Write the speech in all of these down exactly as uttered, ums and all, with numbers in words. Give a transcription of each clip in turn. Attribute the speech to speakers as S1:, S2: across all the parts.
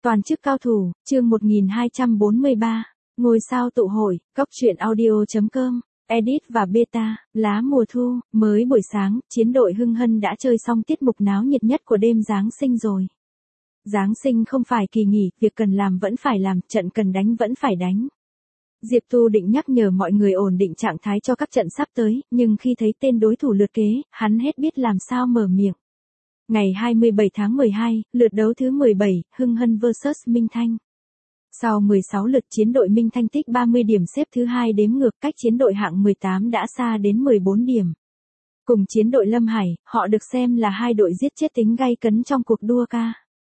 S1: Toàn chức cao thủ, chương một nghìn hai trăm bốn mươi ba. Ngôi sao tụ hội, cốc truyện audio.com, edit và beta, lá mùa thu, mới buổi sáng, chiến đội Hưng Hân đã chơi xong tiết mục náo nhiệt nhất của đêm Giáng sinh rồi. Giáng sinh không phải kỳ nghỉ, việc cần làm vẫn phải làm, trận cần đánh vẫn phải đánh. Diệp Tu định nhắc nhở mọi người ổn định trạng thái cho các trận sắp tới, nhưng khi thấy tên đối thủ lượt kế, hắn hết biết làm sao mở miệng. Ngày hai mươi bảy tháng mười hai, lượt đấu thứ mười bảy, Hưng Hân versus Minh Thanh. Sau mười sáu lượt chiến đội Minh Thanh tích ba mươi điểm xếp thứ hai đếm ngược, cách chiến đội hạng mười tám đã xa đến mười bốn điểm. Cùng chiến đội Lâm Hải, họ được xem là hai đội giết chết tính gay cấn trong cuộc đua ca.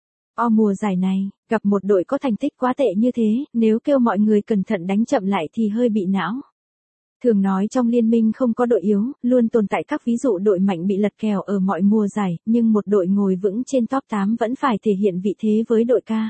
S1: O mùa giải này, gặp một đội có thành tích quá tệ như thế, nếu kêu mọi người cẩn thận đánh chậm lại thì hơi bị não. Thường nói trong liên minh không có đội yếu, luôn tồn tại các ví dụ đội mạnh bị lật kèo ở mọi mùa giải, nhưng một đội ngồi vững trên top tám vẫn phải thể hiện vị thế với đội ca.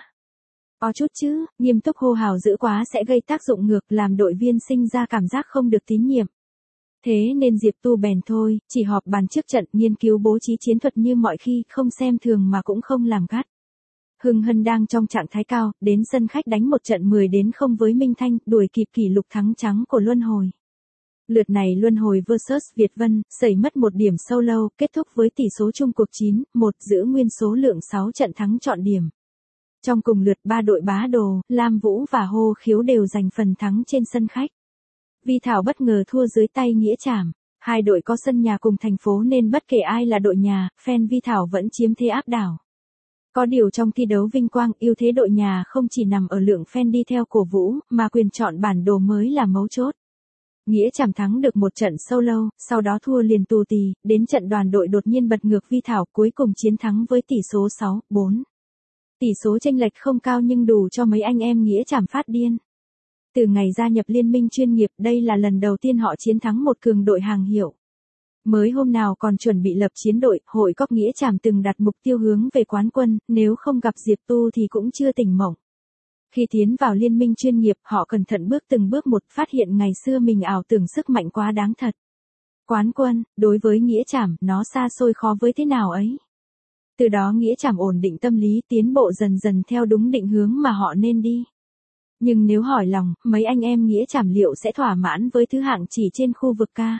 S1: O chút chứ, nghiêm túc hô hào dữ quá sẽ gây tác dụng ngược, làm đội viên sinh ra cảm giác không được tín nhiệm. Thế nên Diệp Tu bèn thôi, chỉ họp bàn trước trận, nghiên cứu bố trí chiến thuật như mọi khi, không xem thường mà cũng không làm gắt. Hưng Hân đang trong trạng thái cao, đến sân khách đánh một trận mười đến không với Minh Thanh, đuổi kịp kỷ lục thắng trắng của Luân Hồi. Lượt này Luân Hồi versus Việt Vân, xảy mất một điểm solo, kết thúc với tỷ số chung cuộc chín một, giữ nguyên số lượng sáu trận thắng trọn điểm. Trong cùng lượt ba đội Bá Đồ, Lam Vũ và Hô Khiếu đều giành phần thắng trên sân khách. Vi Thảo bất ngờ thua dưới tay Nghĩa Trảm. Hai đội có sân nhà cùng thành phố nên bất kể ai là đội nhà, fan Vi Thảo vẫn chiếm thế áp đảo. Có điều trong thi đấu vinh quang, ưu thế đội nhà không chỉ nằm ở lượng fan đi theo cổ vũ, mà quyền chọn bản đồ mới là mấu chốt. Nghĩa Trảm thắng được một trận solo, sau đó thua liền tù tì, đến trận đoàn đội đột nhiên bật ngược Vi Thảo, cuối cùng chiến thắng với tỷ số sáu bốn. Tỷ số chênh lệch không cao nhưng đủ cho mấy anh em Nghĩa Trảm phát điên. Từ ngày gia nhập liên minh chuyên nghiệp, đây là lần đầu tiên họ chiến thắng một cường đội hàng hiệu. Mới hôm nào còn chuẩn bị lập chiến đội, hội cóc Nghĩa Trảm từng đặt mục tiêu hướng về quán quân, nếu không gặp Diệp Tu thì cũng chưa tỉnh mộng. Khi tiến vào liên minh chuyên nghiệp, họ cẩn thận bước từng bước một, phát hiện ngày xưa mình ảo tưởng sức mạnh quá đáng thật. Quán quân, đối với Nghĩa Trảm, nó xa xôi khó với thế nào ấy. Từ đó Nghĩa Trảm ổn định tâm lý, tiến bộ dần dần theo đúng định hướng mà họ nên đi. Nhưng nếu hỏi lòng, mấy anh em Nghĩa Trảm liệu sẽ thỏa mãn với thứ hạng chỉ trên khu vực ca?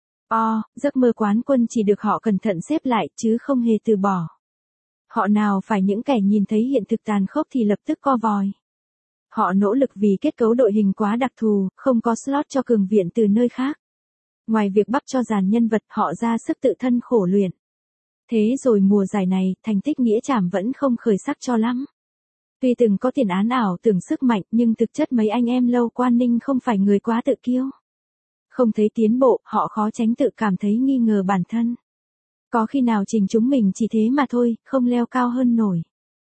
S1: O, giấc mơ quán quân chỉ được họ cẩn thận xếp lại, chứ không hề từ bỏ. Họ nào phải những kẻ nhìn thấy hiện thực tàn khốc thì lập tức co vòi. Họ nỗ lực vì kết cấu đội hình quá đặc thù, không có slot cho cường viện từ nơi khác. Ngoài việc bắp cho dàn nhân vật, họ ra sức tự thân khổ luyện. Thế rồi mùa giải này, thành tích Nghĩa Trảm vẫn không khởi sắc cho lắm. Tuy từng có tiền án ảo tưởng sức mạnh, nhưng thực chất mấy anh em Lâu Quan Ninh không phải người quá tự kiêu. Không thấy tiến bộ, họ khó tránh tự cảm thấy nghi ngờ bản thân. Có khi nào trình chúng mình chỉ thế mà thôi, không leo cao hơn nổi.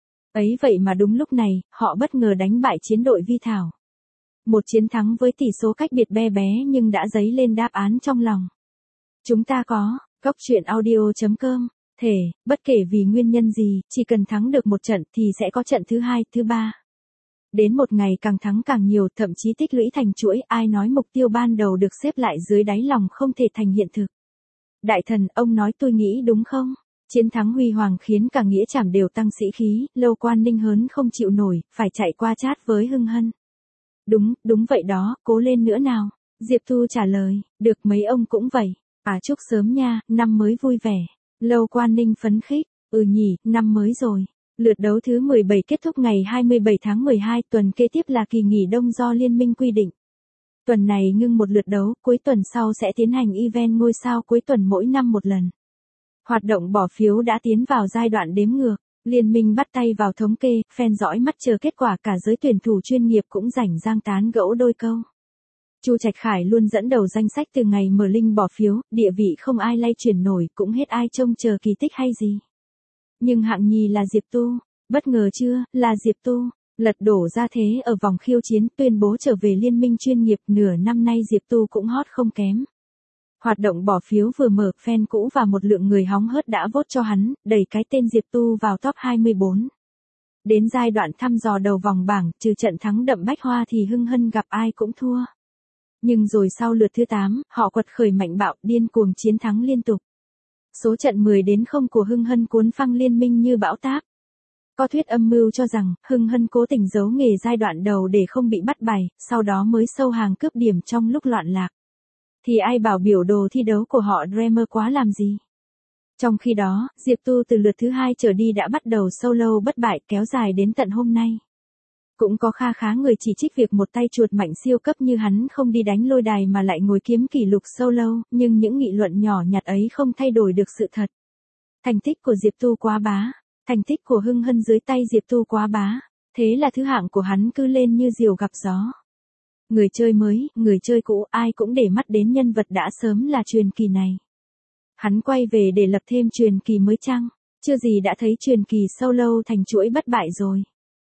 S1: Ấy vậy mà đúng lúc này, họ bất ngờ đánh bại chiến đội Vi Thảo. Một chiến thắng với tỷ số cách biệt bé bé nhưng đã dấy lên đáp án trong lòng. Chúng ta có, cốc truyện audio.com, thể, bất kể vì nguyên nhân gì, chỉ cần thắng được một trận thì sẽ có trận thứ hai, thứ ba. Đến một ngày càng thắng càng nhiều, thậm chí tích lũy thành chuỗi, ai nói mục tiêu ban đầu được xếp lại dưới đáy lòng không thể thành hiện thực. Đại thần, ông nói tôi nghĩ đúng không? Chiến thắng huy hoàng khiến cả Nghĩa Trảm đều tăng sĩ khí, Lâu Quan Ninh hớn không chịu nổi, phải chạy qua chat với Hưng Hân. Đúng, đúng vậy đó, cố lên nữa nào. Diệp Thu trả lời, được mấy ông cũng vậy. À chúc sớm nha, năm mới vui vẻ. Lâu Quan Ninh phấn khích, ừ nhỉ, năm mới rồi. Lượt đấu thứ mười bảy kết thúc ngày hai mươi bảy tháng mười hai, tuần kế tiếp là kỳ nghỉ đông do liên minh quy định. Tuần này ngưng một lượt đấu, cuối tuần sau sẽ tiến hành event ngôi sao cuối tuần mỗi năm một lần. Hoạt động bỏ phiếu đã tiến vào giai đoạn đếm ngược, liên minh bắt tay vào thống kê, fan dõi mắt chờ kết quả, cả giới tuyển thủ chuyên nghiệp cũng rảnh rang tán gẫu đôi câu. Chu Trạch Khải luôn dẫn đầu danh sách từ ngày mở link bỏ phiếu, địa vị không ai lay chuyển nổi, cũng hết ai trông chờ kỳ tích hay gì. Nhưng hạng nhì là Diệp Tu, bất ngờ chưa, là Diệp Tu, lật đổ ra thế ở vòng khiêu chiến, tuyên bố trở về liên minh chuyên nghiệp, nửa năm nay Diệp Tu cũng hot không kém. Hoạt động bỏ phiếu vừa mở, fan cũ và một lượng người hóng hớt đã vote cho hắn, đẩy cái tên Diệp Tu vào top hai mươi bốn. Đến giai đoạn thăm dò đầu vòng bảng, trừ trận thắng đậm Bách Hoa thì Hưng Hân gặp ai cũng thua. Nhưng rồi sau lượt thứ tám, họ quật khởi mạnh bạo, điên cuồng chiến thắng liên tục. Số trận mười đến không của Hưng Hân cuốn phăng liên minh như bão táp. Có thuyết âm mưu cho rằng, Hưng Hân cố tình giấu nghề giai đoạn đầu để không bị bắt bài, sau đó mới sâu hàng cướp điểm trong lúc loạn lạc. Thì ai bảo biểu đồ thi đấu của họ Dreamer quá làm gì? Trong khi đó, Diệp Tu từ lượt thứ hai trở đi đã bắt đầu solo bất bại kéo dài đến tận hôm nay. Cũng có kha khá người chỉ trích việc một tay chuột mạnh siêu cấp như hắn không đi đánh lôi đài mà lại ngồi kiếm kỷ lục solo, nhưng những nghị luận nhỏ nhặt ấy không thay đổi được sự thật. Thành tích của Diệp Tu quá bá, thành tích của Hưng Hân dưới tay Diệp Tu quá bá, thế là thứ hạng của hắn cứ lên như diều gặp gió. Người chơi mới, người chơi cũ ai cũng để mắt đến nhân vật đã sớm là truyền kỳ này. Hắn quay về để lập thêm truyền kỳ mới chăng? Chưa gì đã thấy truyền kỳ solo thành chuỗi bất bại rồi.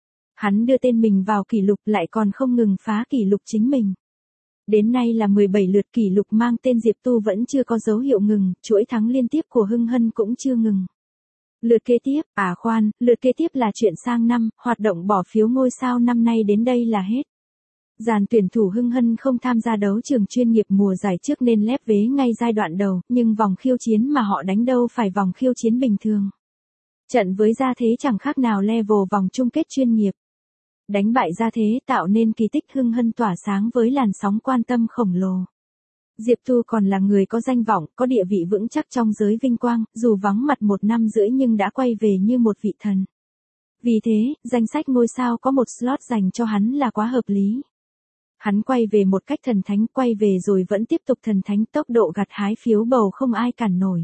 S1: Hắn đưa tên mình vào kỷ lục lại còn không ngừng phá kỷ lục chính mình. Đến nay là mười bảy lượt kỷ lục mang tên Diệp Tu vẫn chưa có dấu hiệu ngừng, chuỗi thắng liên tiếp của Hưng Hân cũng chưa ngừng. Lượt kế tiếp, à khoan, lượt kế tiếp là chuyện sang năm, hoạt động bỏ phiếu ngôi sao năm nay đến đây là hết. Dàn tuyển thủ Hưng Hân không tham gia đấu trường chuyên nghiệp mùa giải trước nên lép vế ngay giai đoạn đầu, nhưng vòng khiêu chiến mà họ đánh đâu phải vòng khiêu chiến bình thường. Trận với Gia Thế chẳng khác nào level vòng chung kết chuyên nghiệp. Đánh bại Gia Thế tạo nên kỳ tích Hưng Hân tỏa sáng với làn sóng quan tâm khổng lồ. Diệp Tu còn là người có danh vọng, có địa vị vững chắc trong giới vinh quang, dù vắng mặt một năm rưỡi nhưng đã quay về như một vị thần. Vì thế, danh sách ngôi sao có một slot dành cho hắn là quá hợp lý. Hắn quay về một cách thần thánh, quay về rồi vẫn tiếp tục thần thánh, tốc độ gặt hái phiếu bầu không ai cản nổi.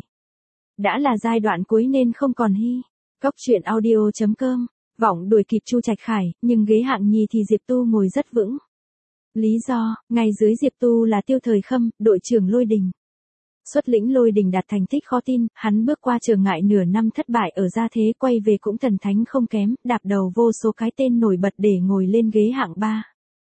S1: Đã là giai đoạn cuối nên không còn hy. Cốc truyện audio chấm com, vọng đuổi kịp Chu Trạch Khải, nhưng ghế hạng nhì thì Diệp Tu ngồi rất vững. Lý do, ngay dưới Diệp Tu là Tiêu Thời Khâm, đội trưởng Lôi Đình. Xuất lĩnh Lôi Đình đạt thành tích khó tin, hắn bước qua trở ngại nửa năm thất bại ở Gia Thế quay về cũng thần thánh không kém, đạp đầu vô số cái tên nổi bật để ngồi lên ghế hạng ba.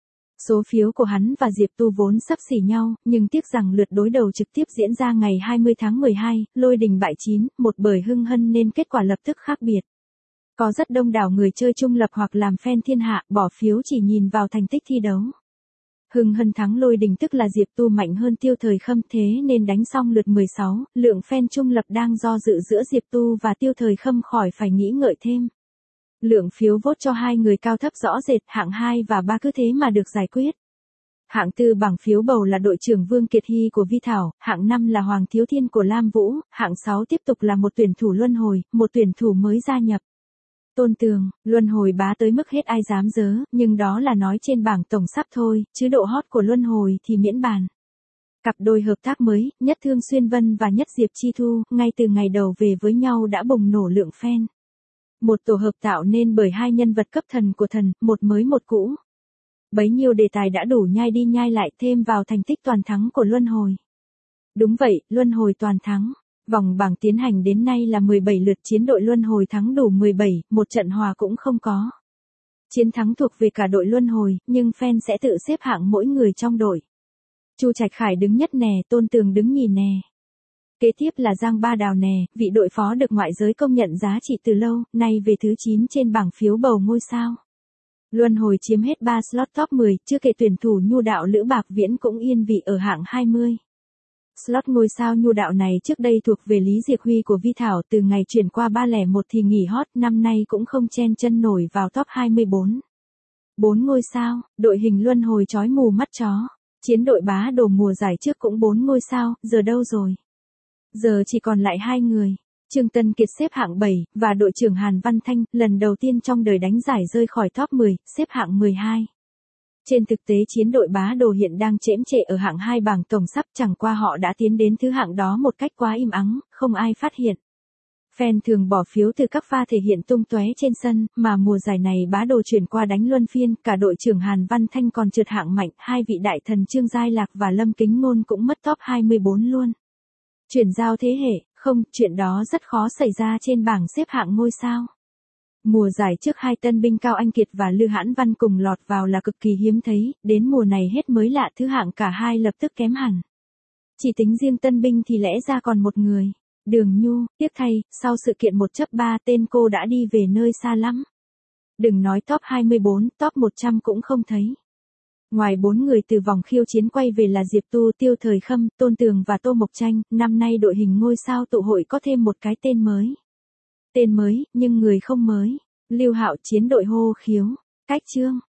S1: Số phiếu của hắn và Diệp Tu vốn xấp xỉ nhau, nhưng tiếc rằng lượt đối đầu trực tiếp diễn ra ngày hai mươi tháng mười hai, Lôi Đình bại chín một bởi Hưng Hân nên kết quả lập tức khác biệt. Có rất đông đảo người chơi trung lập hoặc làm fan thiên hạ bỏ phiếu chỉ nhìn vào thành tích thi đấu. Hưng Hân thắng Lôi Đình tức là Diệp Tu mạnh hơn Tiêu Thời Khâm thế nên đánh xong lượt mười sáu, lượng fan trung lập đang do dự giữa Diệp Tu và Tiêu Thời Khâm khỏi phải nghĩ ngợi thêm. Lượng phiếu vote cho hai người cao thấp rõ rệt, hạng hai và ba cứ thế mà được giải quyết. Hạng tư bằng phiếu bầu là đội trưởng Vương Kiệt Hy của Vi Thảo, hạng năm là Hoàng Thiếu Thiên của Lam Vũ, hạng sáu tiếp tục là một tuyển thủ luân hồi, một tuyển thủ mới gia nhập. Tôn Tường, luân hồi bá tới mức hết ai dám dớ, nhưng đó là nói trên bảng tổng sắp thôi, chứ độ hot của luân hồi thì miễn bàn. Cặp đôi hợp tác mới, Nhất Thương Xuyên Vân và Nhất Diệp Chi Thu, ngay từ ngày đầu về với nhau đã bùng nổ lượng fan. Một tổ hợp tạo nên bởi hai nhân vật cấp thần của thần, một mới một cũ. Bấy nhiêu đề tài đã đủ nhai đi nhai lại thêm vào thành tích toàn thắng của luân hồi. Đúng vậy, luân hồi toàn thắng. Vòng bảng tiến hành đến nay là mười bảy lượt, chiến đội luân hồi thắng đủ mười bảy, một trận hòa cũng không có. Chiến thắng thuộc về cả đội luân hồi, nhưng fan sẽ tự xếp hạng mỗi người trong đội. Chu Trạch Khải đứng nhất nè, Tôn Tường đứng nhì nè. Kế tiếp là Giang Ba Đào nè, vị đội phó được ngoại giới công nhận giá trị từ lâu, nay về thứ chín trên bảng phiếu bầu ngôi sao. Luân hồi chiếm hết ba slot top mười, chưa kể tuyển thủ nhu đạo Lữ Bạc Viễn cũng yên vị ở hạng hai mươi. Slot ngôi sao nhu đạo này trước đây thuộc về Lý Diệc Huy của Vi Thảo, từ ngày chuyển qua ba không một thì nghỉ hot, năm nay cũng không chen chân nổi vào top hai mươi bốn. bốn ngôi sao, đội hình luân hồi chói mù mắt chó. Chiến đội bá đồ mùa giải trước cũng bốn ngôi sao, giờ đâu rồi? Giờ chỉ còn lại hai người. Trương Tân Kiệt xếp hạng bảy, và đội trưởng Hàn Văn Thanh, lần đầu tiên trong đời đánh giải rơi khỏi top mười, xếp hạng mười hai. Trên thực tế chiến đội bá đồ hiện đang chễm chệ ở hạng hai bảng tổng sắp, chẳng qua họ đã tiến đến thứ hạng đó một cách quá im ắng, không ai phát hiện. Fan thường bỏ phiếu từ các pha thể hiện tung tóe trên sân, mà mùa giải này bá đồ chuyển qua đánh luân phiên, cả đội trưởng Hàn Văn Thanh còn trượt hạng mạnh, hai vị đại thần Trương Giai Lạc và Lâm Kính Ngôn cũng mất top hai mươi bốn luôn. Chuyển giao thế hệ, không, chuyện đó rất khó xảy ra trên bảng xếp hạng ngôi sao. Mùa giải trước hai tân binh Cao Anh Kiệt và Lư Hãn Văn cùng lọt vào là cực kỳ hiếm thấy, đến mùa này hết mới lạ thứ hạng cả hai lập tức kém hẳn. Chỉ tính riêng tân binh thì lẽ ra còn một người. Đường Nhu, tiếc thay, sau sự kiện một chấp ba tên cô đã đi về nơi xa lắm. Đừng nói top hai mươi bốn, top một trăm cũng không thấy. Ngoài bốn người từ vòng khiêu chiến quay về là Diệp Tu, Tiêu Thời Khâm, Tôn Tường và Tô Mộc Tranh, năm nay đội hình ngôi sao tụ hội có thêm một cái tên mới. Tên mới, nhưng người không mới. Lưu Hạo chiến đội hô khiếu. Cách chương.